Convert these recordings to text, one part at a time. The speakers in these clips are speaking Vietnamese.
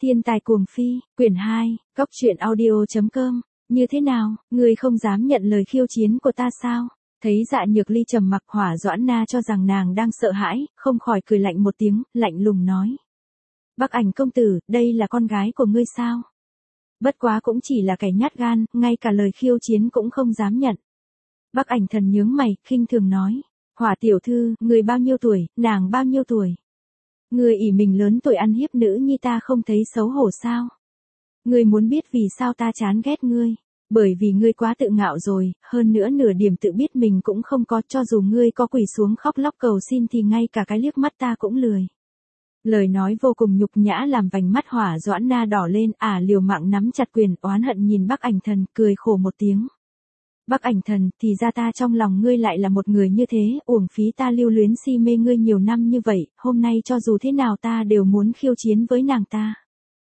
Thiên tài cuồng phi, quyển 2, Cóc truyện audio.com, như thế nào, ngươi không dám nhận lời khiêu chiến của ta sao? Thấy Dạ Nhược Ly trầm mặc, Hỏa Doãn Na cho rằng nàng đang sợ hãi, không khỏi cười lạnh một tiếng, lạnh lùng nói. Bắc Ảnh công tử, đây là con gái của ngươi sao? Bất quá cũng chỉ là kẻ nhát gan, ngay cả lời khiêu chiến cũng không dám nhận. Bắc Ảnh Thần nhướng mày, khinh thường nói. Hỏa tiểu thư, ngươi bao nhiêu tuổi, nàng bao nhiêu tuổi? Ngươi ỷ mình lớn tuổi ăn hiếp nữ nhi ta không thấy xấu hổ sao? Ngươi muốn biết vì sao ta chán ghét ngươi? Bởi vì ngươi quá tự ngạo rồi, hơn nữa nửa điểm tự biết mình cũng không có, cho dù ngươi có quỳ xuống khóc lóc cầu xin thì ngay cả cái liếc mắt ta cũng lười. Lời nói vô cùng nhục nhã làm vành mắt Hỏa Doãn Na đỏ lên, liều mạng nắm chặt quyền, oán hận nhìn Bắc Ảnh Thần, cười khổ một tiếng. Bắc Ảnh Thần, thì ra ta trong lòng ngươi lại là một người như thế, uổng phí ta lưu luyến si mê ngươi nhiều năm như vậy, hôm nay cho dù thế nào ta đều muốn khiêu chiến với nàng ta.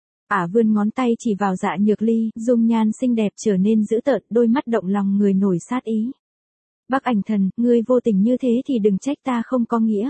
Vươn ngón tay chỉ vào Dạ Nhược Ly, dung nhan xinh đẹp trở nên dữ tợn, đôi mắt động lòng người nổi sát ý. Bắc Ảnh Thần, ngươi vô tình như thế thì đừng trách ta không có nghĩa.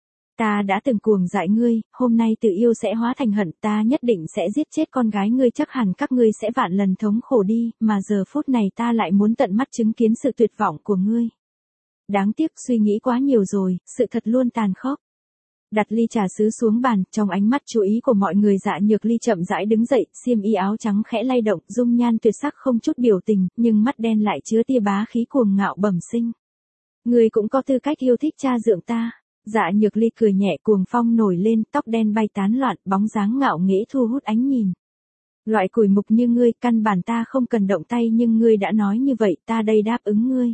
Ta đã từng cuồng dại ngươi, hôm nay tự yêu sẽ hóa thành hận, ta nhất định sẽ giết chết con gái ngươi, chắc hẳn các ngươi sẽ vạn lần thống khổ đi, mà giờ phút này ta lại muốn tận mắt chứng kiến sự tuyệt vọng của ngươi. Đáng tiếc suy nghĩ quá nhiều rồi, sự thật luôn tàn khốc. Đặt ly trà sứ xuống bàn, trong ánh mắt chú ý của mọi người Dạ Nhược Ly chậm rãi đứng dậy, xiêm y áo trắng khẽ lay động, dung nhan tuyệt sắc không chút biểu tình, nhưng mắt đen lại chứa tia bá khí cuồng ngạo bẩm sinh. Ngươi cũng có tư cách yêu thích cha dượng ta. Dạ Nhược Ly cười nhẹ, cuồng phong nổi lên, tóc đen bay tán loạn, bóng dáng ngạo nghễ thu hút ánh nhìn. Loại cùi mục như ngươi, căn bản ta không cần động tay, nhưng ngươi đã nói như vậy, ta đây đáp ứng ngươi.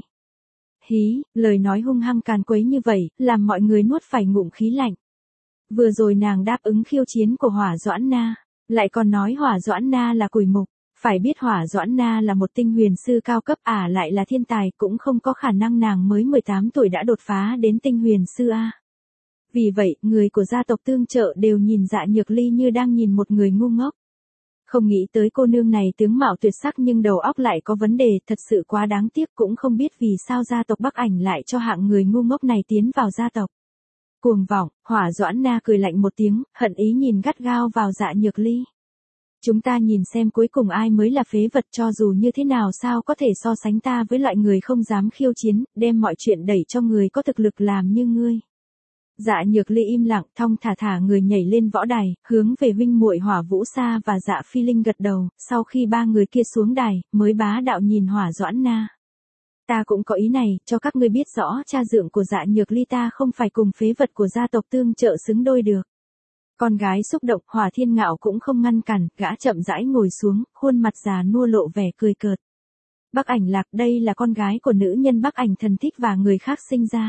Hí, lời nói hung hăng càn quấy như vậy, làm mọi người nuốt phải ngụm khí lạnh. Vừa rồi nàng đáp ứng khiêu chiến của Hỏa Doãn Na, lại còn nói Hỏa Doãn Na là cùi mục. Phải biết Hỏa Doãn Na là một tinh huyền sư cao cấp, lại là thiên tài, cũng không có khả năng nàng mới 18 tuổi đã đột phá đến tinh huyền sư a. Vì vậy, người của gia tộc Tương Trợ đều nhìn Dạ Nhược Ly như đang nhìn một người ngu ngốc. Không nghĩ tới cô nương này tướng mạo tuyệt sắc nhưng đầu óc lại có vấn đề, thật sự quá đáng tiếc, cũng không biết vì sao gia tộc Bắc Ảnh lại cho hạng người ngu ngốc này tiến vào gia tộc. Cuồng vọng, Hỏa Doãn Na cười lạnh một tiếng, hận ý nhìn gắt gao vào Dạ Nhược Ly. Chúng ta nhìn xem cuối cùng ai mới là phế vật, cho dù như thế nào sao có thể so sánh ta với loại người không dám khiêu chiến, đem mọi chuyện đẩy cho người có thực lực làm như ngươi. Dạ Nhược Ly im lặng, thong thả người nhảy lên võ đài, hướng về huynh muội Hỏa Vũ Sa và Dạ Phi Linh gật đầu, sau khi ba người kia xuống đài, mới bá đạo nhìn Hỏa Doãn Na. Ta cũng có ý này, cho các ngươi biết rõ cha dượng của Dạ Nhược Ly ta không phải cùng phế vật của gia tộc Tương Trợ xứng đôi được. Con gái xúc động, Hỏa Thiên Ngạo cũng không ngăn cản, gã chậm rãi ngồi xuống, khuôn mặt già nua lộ vẻ cười cợt. Bắc Ảnh Lạc, đây là con gái của nữ nhân Bắc Ảnh Thần thích và người khác sinh ra.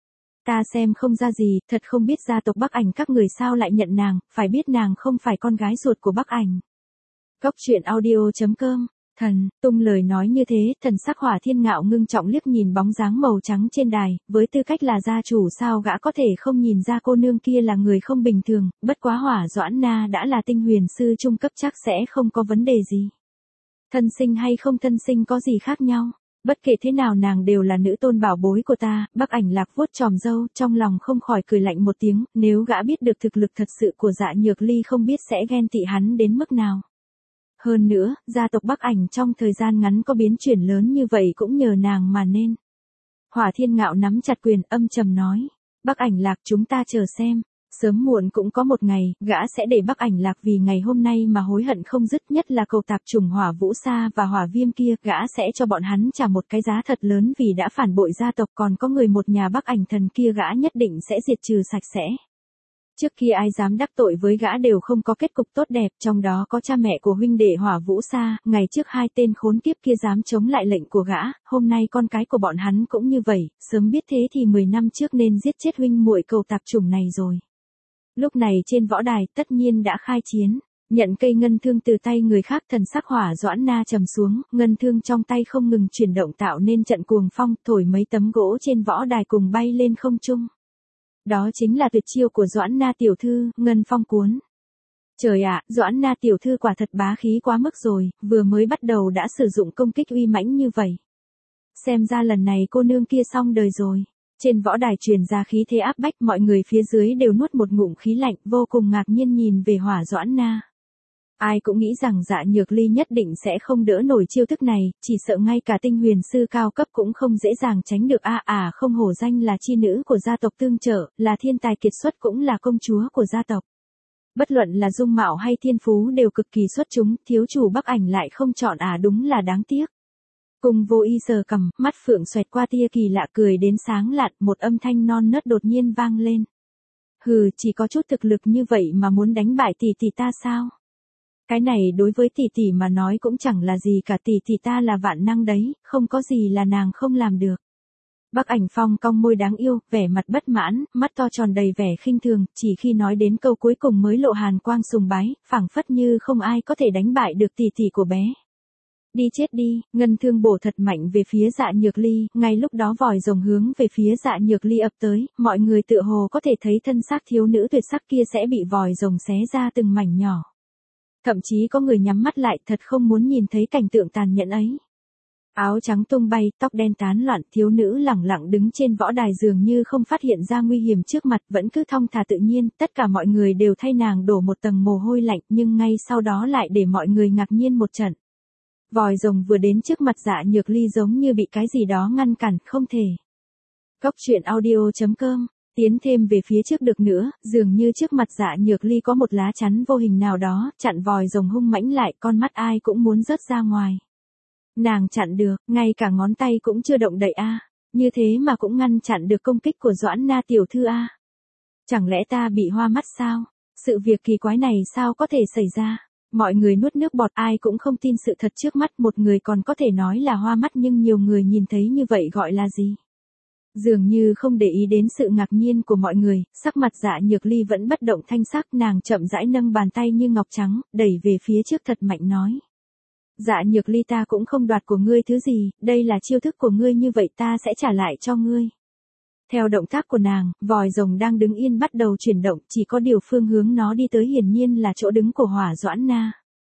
Ta xem không ra gì, thật không biết gia tộc Bắc Ảnh các người sao lại nhận nàng, phải biết nàng không phải con gái ruột của Bắc Ảnh. Cóc truyện audio.com, thần, tung lời nói như thế, thần sắc Hỏa Thiên Ngạo ngưng trọng liếc nhìn bóng dáng màu trắng trên đài, với tư cách là gia chủ sao gã có thể không nhìn ra cô nương kia là người không bình thường, bất quá Hỏa Doãn Na đã là tinh huyền sư trung cấp chắc sẽ không có vấn đề gì. Thân sinh hay không thân sinh có gì khác nhau. Bất kể thế nào nàng đều là nữ tôn bảo bối của ta. Bắc Ảnh Lạc vuốt chòm râu, trong lòng không khỏi cười lạnh một tiếng, nếu gã biết được thực lực thật sự của Dạ Nhược Ly không biết sẽ ghen tị hắn đến mức nào. Hơn nữa, gia tộc Bắc Ảnh trong thời gian ngắn có biến chuyển lớn như vậy cũng nhờ nàng mà nên. Hỏa Thiên Ngạo nắm chặt quyền, âm trầm nói, Bắc Ảnh Lạc, chúng ta chờ xem. Sớm muộn cũng có một ngày, gã sẽ để Bắc Ảnh Lạc vì ngày hôm nay mà hối hận không dứt, nhất là cậu tạp chủng Hỏa Vũ Sa và Hỏa Viêm kia, gã sẽ cho bọn hắn trả một cái giá thật lớn vì đã phản bội gia tộc, còn có người một nhà Bắc Ảnh Thần kia gã nhất định sẽ diệt trừ sạch sẽ. Trước kia ai dám đắc tội với gã đều không có kết cục tốt đẹp, trong đó có cha mẹ của huynh đệ Hỏa Vũ Sa, ngày trước hai tên khốn kiếp kia dám chống lại lệnh của gã, hôm nay con cái của bọn hắn cũng như vậy, sớm biết thế thì 10 năm trước nên giết chết huynh muội cậu tạp chủng này rồi. Lúc này trên võ đài tất nhiên đã khai chiến, nhận cây ngân thương từ tay người khác, thần sắc Hỏa Doãn Na trầm xuống, ngân thương trong tay không ngừng chuyển động tạo nên trận cuồng phong, thổi mấy tấm gỗ trên võ đài cùng bay lên không trung. Đó chính là tuyệt chiêu của Doãn Na tiểu thư, ngân phong cuốn. Trời ạ, Doãn Na tiểu thư quả thật bá khí quá mức rồi, vừa mới bắt đầu đã sử dụng công kích uy mãnh như vậy. Xem ra lần này cô nương kia xong đời rồi. Trên võ đài truyền ra khí thế áp bách, mọi người phía dưới đều nuốt một ngụm khí lạnh, vô cùng ngạc nhiên nhìn về Hỏa Doãn Na. Ai cũng nghĩ rằng Dạ Nhược Ly nhất định sẽ không đỡ nổi chiêu thức này, chỉ sợ ngay cả tinh huyền sư cao cấp cũng không dễ dàng tránh được. Không hổ danh là chi nữ của gia tộc tương trợ, là thiên tài kiệt xuất cũng là công chúa của gia tộc. Bất luận là dung mạo hay thiên phú đều cực kỳ xuất chúng, thiếu chủ Bắc Ảnh lại không chọn đúng là đáng tiếc. Cùng Vô Y sờ cằm, mắt phượng xoẹt qua tia kỳ lạ cười đến sáng lạn, một âm thanh non nớt đột nhiên vang lên. Hừ, chỉ có chút thực lực như vậy mà muốn đánh bại tỷ tỷ ta sao? Cái này đối với tỷ tỷ mà nói cũng chẳng là gì cả, tỷ tỷ ta là vạn năng đấy, không có gì là nàng không làm được. Bắc Ảnh Phong cong môi đáng yêu, vẻ mặt bất mãn, mắt to tròn đầy vẻ khinh thường, chỉ khi nói đến câu cuối cùng mới lộ hàn quang sùng bái, phảng phất như không ai có thể đánh bại được tỷ tỷ của bé. Đi chết đi, ngân thương bổ thật mạnh về phía Dạ Nhược Ly, ngay lúc đó vòi rồng hướng về phía Dạ Nhược Ly ập tới, mọi người tựa hồ có thể thấy thân xác thiếu nữ tuyệt sắc kia sẽ bị vòi rồng xé ra từng mảnh nhỏ. Thậm chí có người nhắm mắt lại, thật không muốn nhìn thấy cảnh tượng tàn nhẫn ấy. Áo trắng tung bay, tóc đen tán loạn, thiếu nữ lẳng lặng đứng trên võ đài dường như không phát hiện ra nguy hiểm trước mặt, vẫn cứ thong thả tự nhiên, tất cả mọi người đều thay nàng đổ một tầng mồ hôi lạnh, nhưng ngay sau đó lại để mọi người ngạc nhiên một trận. Vòi rồng vừa đến trước mặt Dạ Nhược Ly giống như bị cái gì đó ngăn cản, không thể. Cốc truyện audio.com, tiến thêm về phía trước được nữa, dường như trước mặt Dạ Nhược Ly có một lá chắn vô hình nào đó, chặn vòi rồng hung mãnh lại, con mắt ai cũng muốn rớt ra ngoài. Nàng chặn được, ngay cả ngón tay cũng chưa động đậy như thế mà cũng ngăn chặn được công kích của Doãn Na tiểu thư Chẳng lẽ ta bị hoa mắt sao? Sự việc kỳ quái này sao có thể xảy ra? Mọi người nuốt nước bọt, ai cũng không tin sự thật trước mắt, một người còn có thể nói là hoa mắt nhưng nhiều người nhìn thấy như vậy gọi là gì? Dường như không để ý đến sự ngạc nhiên của mọi người, sắc mặt Dạ Nhược Ly vẫn bất động thanh sắc, nàng chậm rãi nâng bàn tay như ngọc trắng, đẩy về phía trước thật mạnh nói. Dạ Nhược Ly, ta cũng không đoạt của ngươi thứ gì, đây là chiêu thức của ngươi, như vậy ta sẽ trả lại cho ngươi. Theo động tác của nàng, vòi rồng đang đứng yên bắt đầu chuyển động, chỉ có điều phương hướng nó đi tới hiển nhiên là chỗ đứng của Hỏa Doãn Na.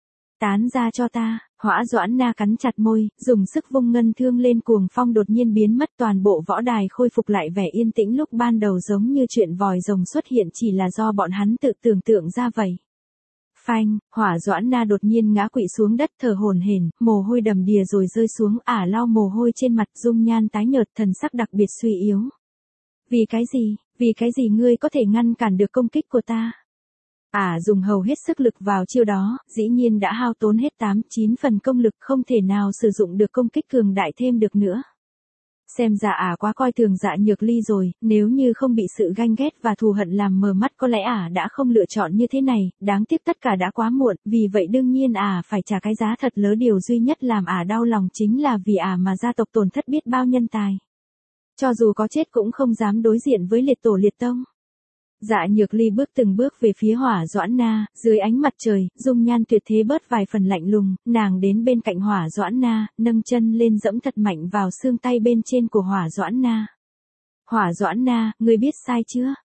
Tán ra cho ta, Hỏa Doãn Na cắn chặt môi, dùng sức vung ngân thương lên, cuồng phong đột nhiên biến mất, toàn bộ võ đài khôi phục lại vẻ yên tĩnh lúc ban đầu, giống như chuyện vòi rồng xuất hiện chỉ là do bọn hắn tự tưởng tượng ra vậy. Phanh, Hỏa Doãn Na đột nhiên ngã quỵ xuống đất, thở hổn hển, mồ hôi đầm đìa rồi rơi xuống, lau mồ hôi trên mặt, dung nhan tái nhợt, thần sắc đặc biệt suy yếu. Vì cái gì ngươi có thể ngăn cản được công kích của ta? Dùng hầu hết sức lực vào chiêu đó, dĩ nhiên đã hao tốn hết 8-9 phần công lực, không thể nào sử dụng được công kích cường đại thêm được nữa. Xem ra quá coi thường Dạ Nhược Ly rồi, nếu như không bị sự ganh ghét và thù hận làm mờ mắt có lẽ đã không lựa chọn như thế này, đáng tiếc tất cả đã quá muộn, vì vậy đương nhiên phải trả cái giá thật lớn, điều duy nhất làm đau lòng chính là vì mà gia tộc tổn thất biết bao nhân tài. Cho dù có chết cũng không dám đối diện với liệt tổ liệt tông. Dạ Nhược Ly bước từng bước về phía Hỏa Doãn Na, dưới ánh mặt trời, dung nhan tuyệt thế bớt vài phần lạnh lùng, nàng đến bên cạnh Hỏa Doãn Na, nâng chân lên dẫm thật mạnh vào xương tay bên trên của Hỏa Doãn Na. Hỏa Doãn Na, ngươi biết sai chưa?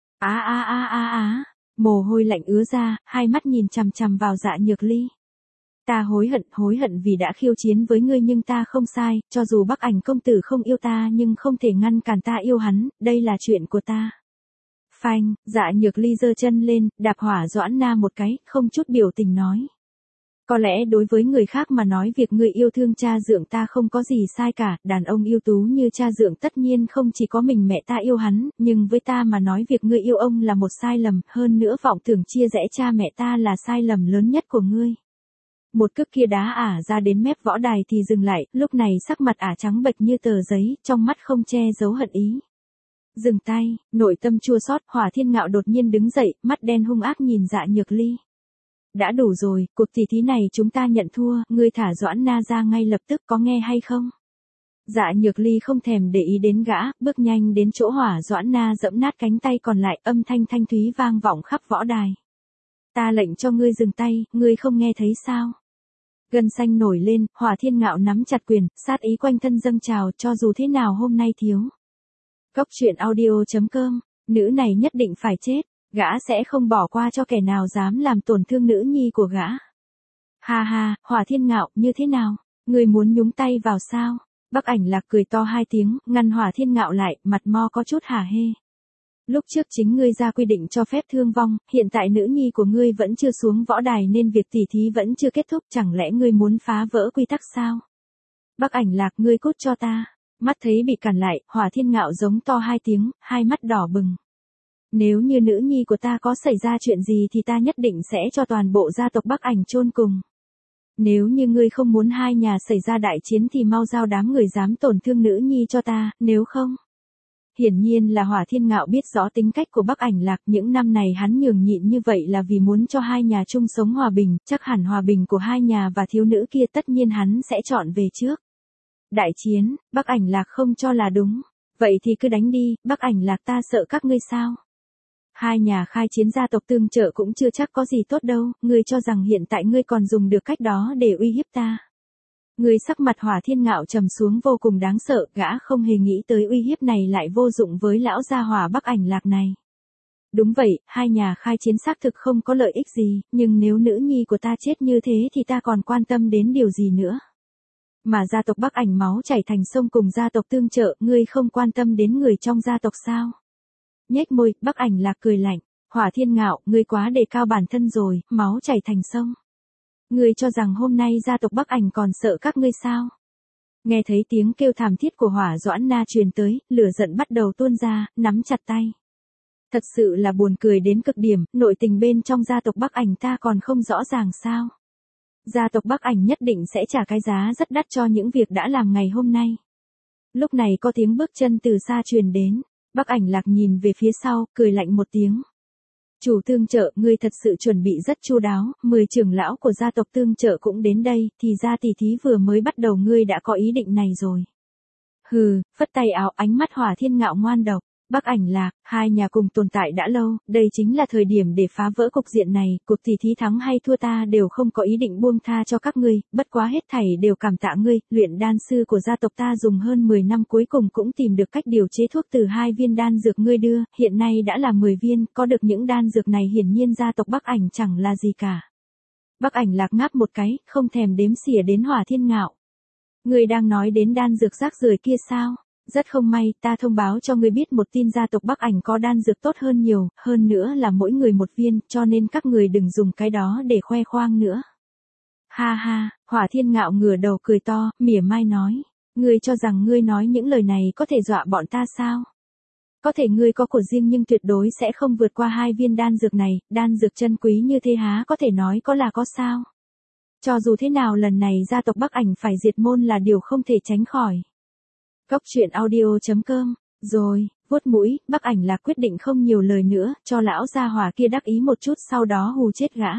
Mồ hôi lạnh ứa ra, hai mắt nhìn chằm chằm vào Dạ Nhược Ly. Ta hối hận vì đã khiêu chiến với ngươi, nhưng ta không sai, cho dù Bắc Ảnh công tử không yêu ta nhưng không thể ngăn cản ta yêu hắn, đây là chuyện của ta. Phanh, Dạ Nhược Ly giơ chân lên, đạp Hỏa Doãn Na một cái, không chút biểu tình nói. Có lẽ đối với người khác mà nói việc ngươi yêu thương cha dượng ta không có gì sai cả, đàn ông ưu tú như cha dượng tất nhiên không chỉ có mình mẹ ta yêu hắn, nhưng với ta mà nói việc ngươi yêu ông là một sai lầm, hơn nữa vọng tưởng chia rẽ cha mẹ ta là sai lầm lớn nhất của ngươi. Một cước kia đá ra đến mép võ đài thì dừng lại, lúc này sắc mặt trắng bệch như tờ giấy, trong mắt không che giấu hận ý. Dừng tay, nội tâm chua xót, Hỏa Thiên Ngạo đột nhiên đứng dậy, mắt đen hung ác nhìn Dạ Nhược Ly. Đã đủ rồi, cuộc tỷ thí này chúng ta nhận thua, ngươi thả Doãn Na ra ngay lập tức, có nghe hay không? Dạ Nhược Ly không thèm để ý đến gã, bước nhanh đến chỗ Hỏa Doãn Na giẫm nát cánh tay còn lại, âm thanh thanh thúy vang vọng khắp võ đài. Ta lệnh cho ngươi dừng tay, ngươi không nghe thấy sao? Gân xanh nổi lên, Hỏa Thiên Ngạo nắm chặt quyền, sát ý quanh thân dâng trào, cho dù thế nào hôm nay thiếu. Cốc truyện audio.com, nữ này nhất định phải chết, gã sẽ không bỏ qua cho kẻ nào dám làm tổn thương nữ nhi của gã. Ha, Hỏa Thiên Ngạo, như thế nào? Ngươi muốn nhúng tay vào sao? Bắc Ảnh Lạc cười to hai tiếng, ngăn Hỏa Thiên Ngạo lại, mặt mo có chút hả hê. Lúc trước chính ngươi ra quy định cho phép thương vong, hiện tại nữ nhi của ngươi vẫn chưa xuống võ đài nên việc tỉ thí vẫn chưa kết thúc, chẳng lẽ ngươi muốn phá vỡ quy tắc sao? Bắc Ảnh Lạc, ngươi cút cho ta. Mắt thấy bị cản lại, Hỏa Thiên Ngạo giống to hai tiếng, hai mắt đỏ bừng. Nếu như nữ nhi của ta có xảy ra chuyện gì thì ta nhất định sẽ cho toàn bộ gia tộc Bắc Ảnh chôn cùng. Nếu như ngươi không muốn hai nhà xảy ra đại chiến thì mau giao đám người dám tổn thương nữ nhi cho ta, nếu không. Hiển nhiên là Hỏa Thiên Ngạo biết rõ tính cách của Bắc Ảnh Lạc, những năm này hắn nhường nhịn như vậy là vì muốn cho hai nhà chung sống hòa bình, chắc hẳn hòa bình của hai nhà và thiếu nữ kia tất nhiên hắn sẽ chọn về trước. Đại chiến, Bắc Ảnh Lạc không cho là đúng. Vậy thì cứ đánh đi, Bắc Ảnh Lạc, ta sợ các ngươi sao? Hai nhà khai chiến, gia tộc tương trợ cũng chưa chắc có gì tốt đâu, ngươi cho rằng hiện tại ngươi còn dùng được cách đó để uy hiếp ta. Ngươi sắc mặt Hỏa Thiên Ngạo trầm xuống vô cùng đáng sợ, gã không hề nghĩ tới uy hiếp này lại vô dụng với lão gia hỏa Bắc Ảnh Lạc này. Đúng vậy, hai nhà khai chiến xác thực không có lợi ích gì, nhưng nếu nữ nhi của ta chết như thế thì ta còn quan tâm đến điều gì nữa. Mà gia tộc Bắc Ảnh máu chảy thành sông cùng gia tộc tương trợ, ngươi không quan tâm đến người trong gia tộc sao? Nhếch môi, Bắc Ảnh Lạc cười lạnh. Hỏa Thiên Ngạo, ngươi quá đề cao bản thân rồi, máu chảy thành sông. Ngươi cho rằng hôm nay gia tộc Bắc Ảnh còn sợ các ngươi sao? Nghe thấy tiếng kêu thảm thiết của Hỏa Doãn Na truyền tới, lửa giận bắt đầu tuôn ra, nắm chặt tay. Thật sự là buồn cười đến cực điểm, nội tình bên trong gia tộc Bắc Ảnh ta còn không rõ ràng sao? Gia tộc Bắc Ảnh nhất định sẽ trả cái giá rất đắt cho những việc đã làm ngày hôm nay. Lúc này có tiếng bước chân từ xa truyền đến. Bắc Ảnh Lạc nhìn về phía sau, cười lạnh một tiếng. Chủ tương trợ, ngươi thật sự chuẩn bị rất chu đáo, 10 trưởng lão của gia tộc tương trợ cũng đến đây, thì ra tỷ thí vừa mới bắt đầu ngươi đã có ý định này rồi. Hừ, phất tay áo, ánh mắt Hỏa Thiên Ngạo ngoan độc. Bắc Ảnh Lạc, hai nhà cùng tồn tại đã lâu, đây chính là thời điểm để phá vỡ cục diện này, cuộc tỷ thí thắng hay thua ta đều không có ý định buông tha cho các ngươi, bất quá hết thảy đều cảm tạ ngươi, luyện đan sư của gia tộc ta dùng hơn 10 năm cuối cùng cũng tìm được cách điều chế thuốc từ 2 viên đan dược ngươi đưa, hiện nay đã là 10 viên, có được những đan dược này hiển nhiên gia tộc Bắc Ảnh chẳng là gì cả. Bắc Ảnh Lạc ngáp một cái, không thèm đếm xỉa đến Hỏa Thiên Ngạo. Ngươi đang nói đến đan dược rác rưởi kia sao? Rất không may, ta thông báo cho ngươi biết một tin, gia tộc Bắc Ảnh có đan dược tốt hơn nhiều, hơn nữa là mỗi người một viên, cho nên các người đừng dùng cái đó để khoe khoang nữa. Ha ha, Hỏa Thiên Ngạo ngửa đầu cười to, mỉa mai nói, ngươi cho rằng ngươi nói những lời này có thể dọa bọn ta sao? Có thể ngươi có của riêng nhưng tuyệt đối sẽ không vượt qua 2 viên đan dược này, đan dược chân quý như thế há có thể nói có là có sao? Cho dù thế nào lần này gia tộc Bắc Ảnh phải diệt môn là điều không thể tránh khỏi. Cốc truyện audio.com, rồi, vuốt mũi, Bắc Ảnh Lạc quyết định không nhiều lời nữa, cho lão gia hỏa kia đắc ý một chút sau đó hù chết gã.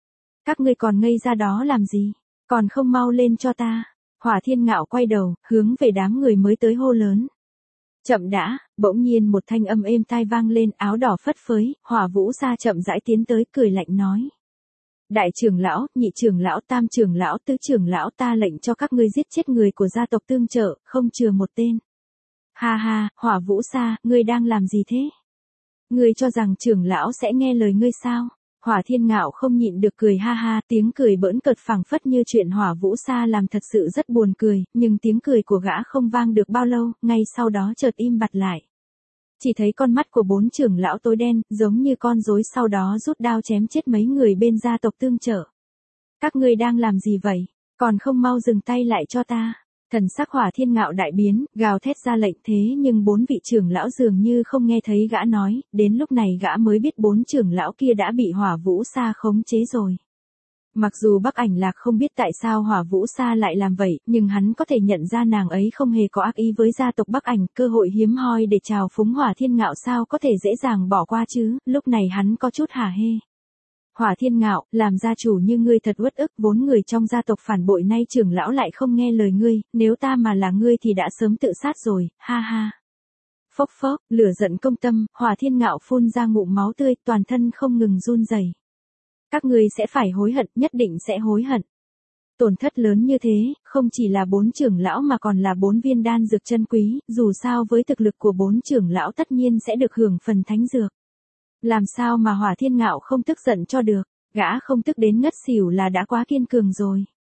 Các ngươi còn ngây ra đó làm gì, còn không mau lên cho ta. Hỏa Thiên Ngạo quay đầu, hướng về đám người mới tới hô lớn. Chậm đã, bỗng nhiên một thanh âm êm tai vang lên, áo đỏ phất phới, Hỏa Vũ Sa chậm rãi tiến tới cười lạnh nói. Đại trưởng lão, nhị trưởng lão, tam trưởng lão, tứ trưởng lão, ta lệnh cho các ngươi giết chết người của gia tộc tương trợ, không chừa một tên. Ha ha, Hỏa Vũ Sa, ngươi đang làm gì thế? Ngươi cho rằng trưởng lão sẽ nghe lời ngươi sao? Hỏa Thiên Ngạo không nhịn được cười ha ha, tiếng cười bỡn cợt phảng phất như chuyện Hỏa Vũ Sa làm thật sự rất buồn cười, nhưng tiếng cười của gã không vang được bao lâu, ngay sau đó chợt im bặt lại. Chỉ thấy con mắt của 4 trưởng lão tối đen, giống như con rối, sau đó rút đao chém chết mấy người bên gia tộc tương trợ. Các ngươi đang làm gì vậy? Còn không mau dừng tay lại cho ta. Thần sắc Hỏa Thiên Ngạo đại biến, gào thét ra lệnh, thế nhưng 4 vị trưởng lão dường như không nghe thấy gã nói, đến lúc này gã mới biết 4 trưởng lão kia đã bị Hỏa Vũ Sa khống chế rồi. Mặc dù Bắc Ảnh Lạc không biết tại sao Hỏa Vũ Sa lại làm vậy, nhưng hắn có thể nhận ra nàng ấy không hề có ác ý với gia tộc Bắc Ảnh, cơ hội hiếm hoi để chào phúng Hỏa Thiên Ngạo sao có thể dễ dàng bỏ qua chứ, lúc này hắn có chút hả hê. Hỏa Thiên Ngạo, làm gia chủ như ngươi thật uất ức, 4 người trong gia tộc phản bội nay trưởng lão lại không nghe lời ngươi, nếu ta mà là ngươi thì đã sớm tự sát rồi, ha ha. Phốc phốc, lửa giận công tâm, Hỏa Thiên Ngạo phun ra ngụm máu tươi, toàn thân không ngừng run rẩy. Các ngươi sẽ phải hối hận, nhất định sẽ hối hận. Tổn thất lớn như thế, không chỉ là 4 trưởng lão mà còn là 4 viên đan dược chân quý, dù sao với thực lực của 4 trưởng lão tất nhiên sẽ được hưởng phần thánh dược. Làm sao mà Hỏa Thiên Ngạo không tức giận cho được, gã không tức đến ngất xỉu là đã quá kiên cường rồi.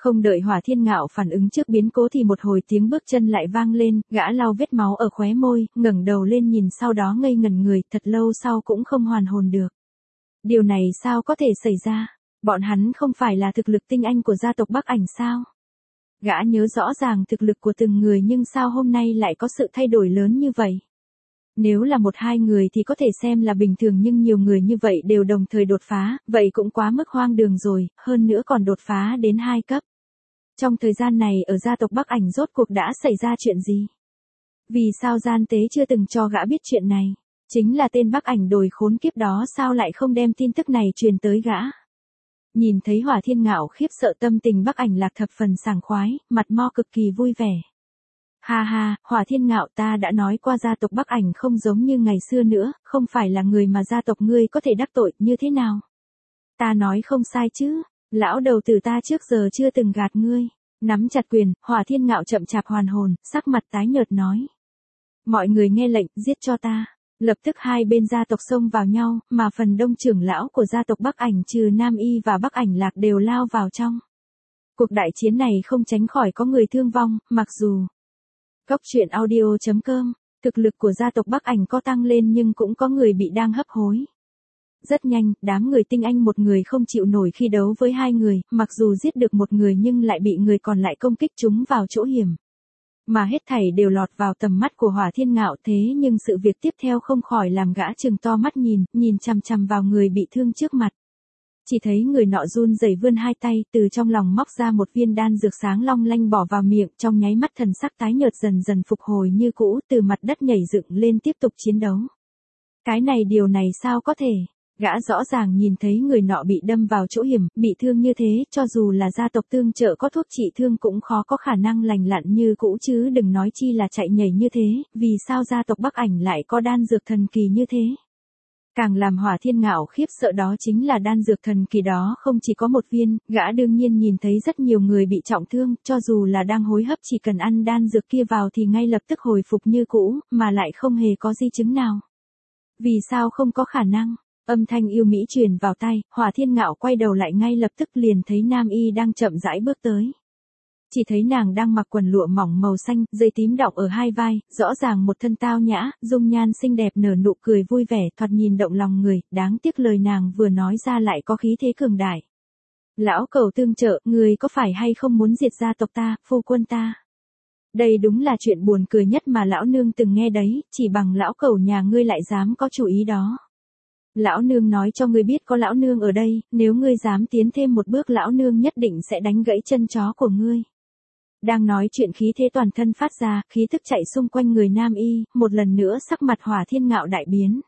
Không đợi Hỏa Thiên Ngạo phản ứng trước biến cố thì một hồi tiếng bước chân lại vang lên, gã lau vết máu ở khóe môi, ngẩng đầu lên nhìn sau đó ngây ngẩn người, thật lâu sau cũng không hoàn hồn được. Điều này sao có thể xảy ra? Bọn hắn không phải là thực lực tinh anh của gia tộc Bắc Ảnh sao? Gã nhớ rõ ràng thực lực của từng người nhưng sao hôm nay lại có sự thay đổi lớn như vậy? Nếu là một hai người thì có thể xem là bình thường nhưng nhiều người như vậy đều đồng thời đột phá, vậy cũng quá mức hoang đường rồi, hơn nữa còn đột phá đến 2 cấp. Trong thời gian này ở gia tộc Bắc Ảnh rốt cuộc đã xảy ra chuyện gì? Vì sao gian tế chưa từng cho gã biết chuyện này? Chính là tên Bắc Ảnh đồi khốn kiếp đó sao lại không đem tin tức này truyền tới gã? Nhìn thấy Hỏa Thiên Ngạo khiếp sợ tâm tình Bắc Ảnh Lạc thập phần sảng khoái, mặt mo cực kỳ vui vẻ. Ha ha, Hỏa Thiên Ngạo ta đã nói qua gia tộc Bắc Ảnh không giống như ngày xưa nữa, không phải là người mà gia tộc ngươi có thể đắc tội như thế nào? Ta nói không sai chứ, lão đầu tử ta trước giờ chưa từng gạt ngươi. Nắm chặt quyền, Hỏa Thiên Ngạo chậm chạp hoàn hồn, sắc mặt tái nhợt nói. Mọi người nghe lệnh, giết cho ta. Lập tức hai bên gia tộc xông vào nhau, mà phần đông trưởng lão của gia tộc Bắc Ảnh trừ Nam Y và Bắc Ảnh Lạc đều lao vào trong. Cuộc đại chiến này không tránh khỏi có người thương vong, mặc dù Cốc truyện audio.com, thực lực của gia tộc Bắc Ảnh có tăng lên nhưng cũng có người bị đang hấp hối. Rất nhanh, đám người tinh anh một người không chịu nổi khi đấu với hai người, mặc dù giết được một người nhưng lại bị người còn lại công kích chúng vào chỗ hiểm. Mà hết thảy đều lọt vào tầm mắt của Hỏa Thiên Ngạo thế nhưng sự việc tiếp theo không khỏi làm gã trừng to mắt nhìn chằm chằm vào người bị thương trước mặt. Chỉ thấy người nọ run rẩy vươn hai tay từ trong lòng móc ra một viên đan dược sáng long lanh bỏ vào miệng trong nháy mắt thần sắc tái nhợt dần dần phục hồi như cũ từ mặt đất nhảy dựng lên tiếp tục chiến đấu. Cái này điều này sao có thể? Gã rõ ràng nhìn thấy người nọ bị đâm vào chỗ hiểm, bị thương như thế, cho dù là gia tộc tương trợ có thuốc trị thương cũng khó có khả năng lành lặn như cũ chứ đừng nói chi là chạy nhảy như thế, vì sao gia tộc Bắc Ảnh lại có đan dược thần kỳ như thế. Càng làm Hỏa Thiên Ngạo khiếp sợ đó chính là đan dược thần kỳ đó không chỉ có một viên, gã đương nhiên nhìn thấy rất nhiều người bị trọng thương, cho dù là đang hối hấp chỉ cần ăn đan dược kia vào thì ngay lập tức hồi phục như cũ, mà lại không hề có di chứng nào. Vì sao không có khả năng? Âm thanh yêu mỹ truyền vào tai, Hỏa Thiên Ngạo quay đầu lại ngay lập tức liền thấy Nam Y đang chậm rãi bước tới. Chỉ thấy nàng đang mặc quần lụa mỏng màu xanh, dây tím đọng ở hai vai, rõ ràng một thân tao nhã, dung nhan xinh đẹp nở nụ cười vui vẻ, thoạt nhìn động lòng người, đáng tiếc lời nàng vừa nói ra lại có khí thế cường đại. Lão cẩu tương trợ, người có phải hay không muốn diệt gia tộc ta, phu quân ta? Đây đúng là chuyện buồn cười nhất mà lão nương từng nghe đấy, chỉ bằng lão cẩu nhà ngươi lại dám có chủ ý đó. Lão nương nói cho ngươi biết có lão nương ở đây, nếu ngươi dám tiến thêm một bước lão nương nhất định sẽ đánh gãy chân chó của ngươi. Đang nói chuyện khí thế toàn thân phát ra, khí thức chạy xung quanh người Nam Y, một lần nữa sắc mặt Hỏa Thiên Ngạo đại biến.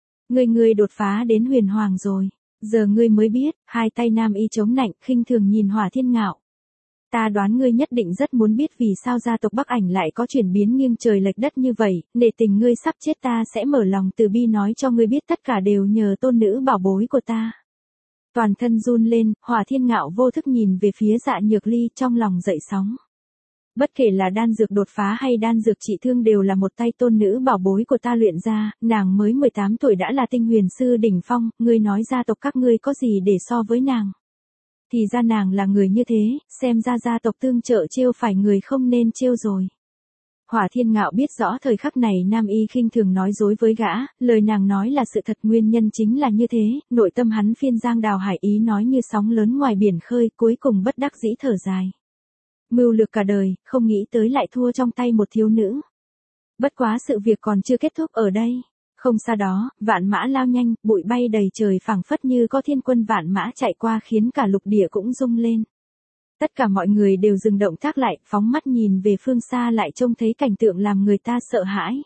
Ngươi đột phá đến huyền hoàng rồi, giờ ngươi mới biết, hai tay Nam Y chống nạnh, khinh thường nhìn Hỏa Thiên Ngạo. Ta đoán ngươi nhất định rất muốn biết vì sao gia tộc Bắc Ảnh lại có chuyển biến nghiêng trời lệch đất như vậy, nể tình ngươi sắp chết ta sẽ mở lòng từ bi nói cho ngươi biết tất cả đều nhờ tôn nữ bảo bối của ta. Toàn thân run lên, Hỏa Thiên Ngạo vô thức nhìn về phía Dạ Nhược Ly trong lòng dậy sóng. Bất kể là đan dược đột phá hay đan dược trị thương đều là một tay tôn nữ bảo bối của ta luyện ra, nàng mới 18 tuổi đã là tinh huyền sư đỉnh phong, ngươi nói gia tộc các ngươi có gì để so với nàng. Thì ra nàng là người như thế, xem ra gia tộc tương trợ trêu phải người không nên trêu rồi. Hỏa Thiên Ngạo biết rõ thời khắc này Nam Y khinh thường nói dối với gã, lời nàng nói là sự thật nguyên nhân chính là như thế, nội tâm hắn phiên giang đào hải ý nói như sóng lớn ngoài biển khơi, cuối cùng bất đắc dĩ thở dài. Mưu lược cả đời, không nghĩ tới lại thua trong tay một thiếu nữ. Bất quá sự việc còn chưa kết thúc ở đây. Không xa đó, vạn mã lao nhanh, bụi bay đầy trời phảng phất như có thiên quân vạn mã chạy qua khiến cả lục địa cũng rung lên. Tất cả mọi người đều dừng động tác lại, phóng mắt nhìn về phương xa lại trông thấy cảnh tượng làm người ta sợ hãi.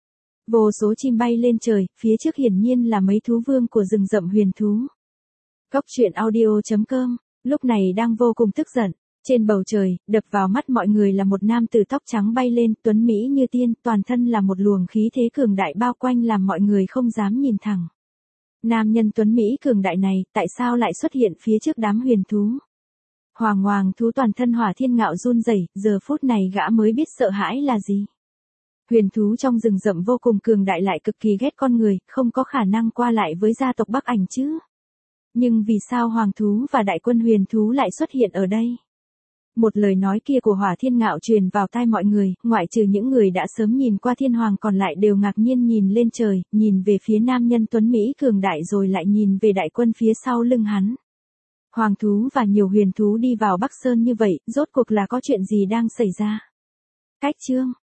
Vô số chim bay lên trời, phía trước hiển nhiên là mấy thú vương của rừng rậm huyền thú. Cốc truyện audio.com, lúc này đang vô cùng tức giận. Trên bầu trời, đập vào mắt mọi người là một nam tử tóc trắng bay lên, tuấn mỹ như tiên, toàn thân là một luồng khí thế cường đại bao quanh làm mọi người không dám nhìn thẳng. Nam nhân tuấn mỹ cường đại này, tại sao lại xuất hiện phía trước đám huyền thú? Hoàng thú toàn thân Hỏa Thiên Ngạo run rẩy, giờ phút này gã mới biết sợ hãi là gì. Huyền thú trong rừng rậm vô cùng cường đại lại cực kỳ ghét con người, không có khả năng qua lại với gia tộc Bắc Ảnh chứ. Nhưng vì sao hoàng thú và đại quân huyền thú lại xuất hiện ở đây? Một lời nói kia của Hỏa Thiên Ngạo truyền vào tai mọi người, ngoại trừ những người đã sớm nhìn qua thiên hoàng còn lại đều ngạc nhiên nhìn lên trời, nhìn về phía nam nhân tuấn Mỹ cường đại rồi lại nhìn về đại quân phía sau lưng hắn. Hoàng thú và nhiều huyền thú đi vào Bắc Sơn như vậy, rốt cuộc là có chuyện gì đang xảy ra? Cách chương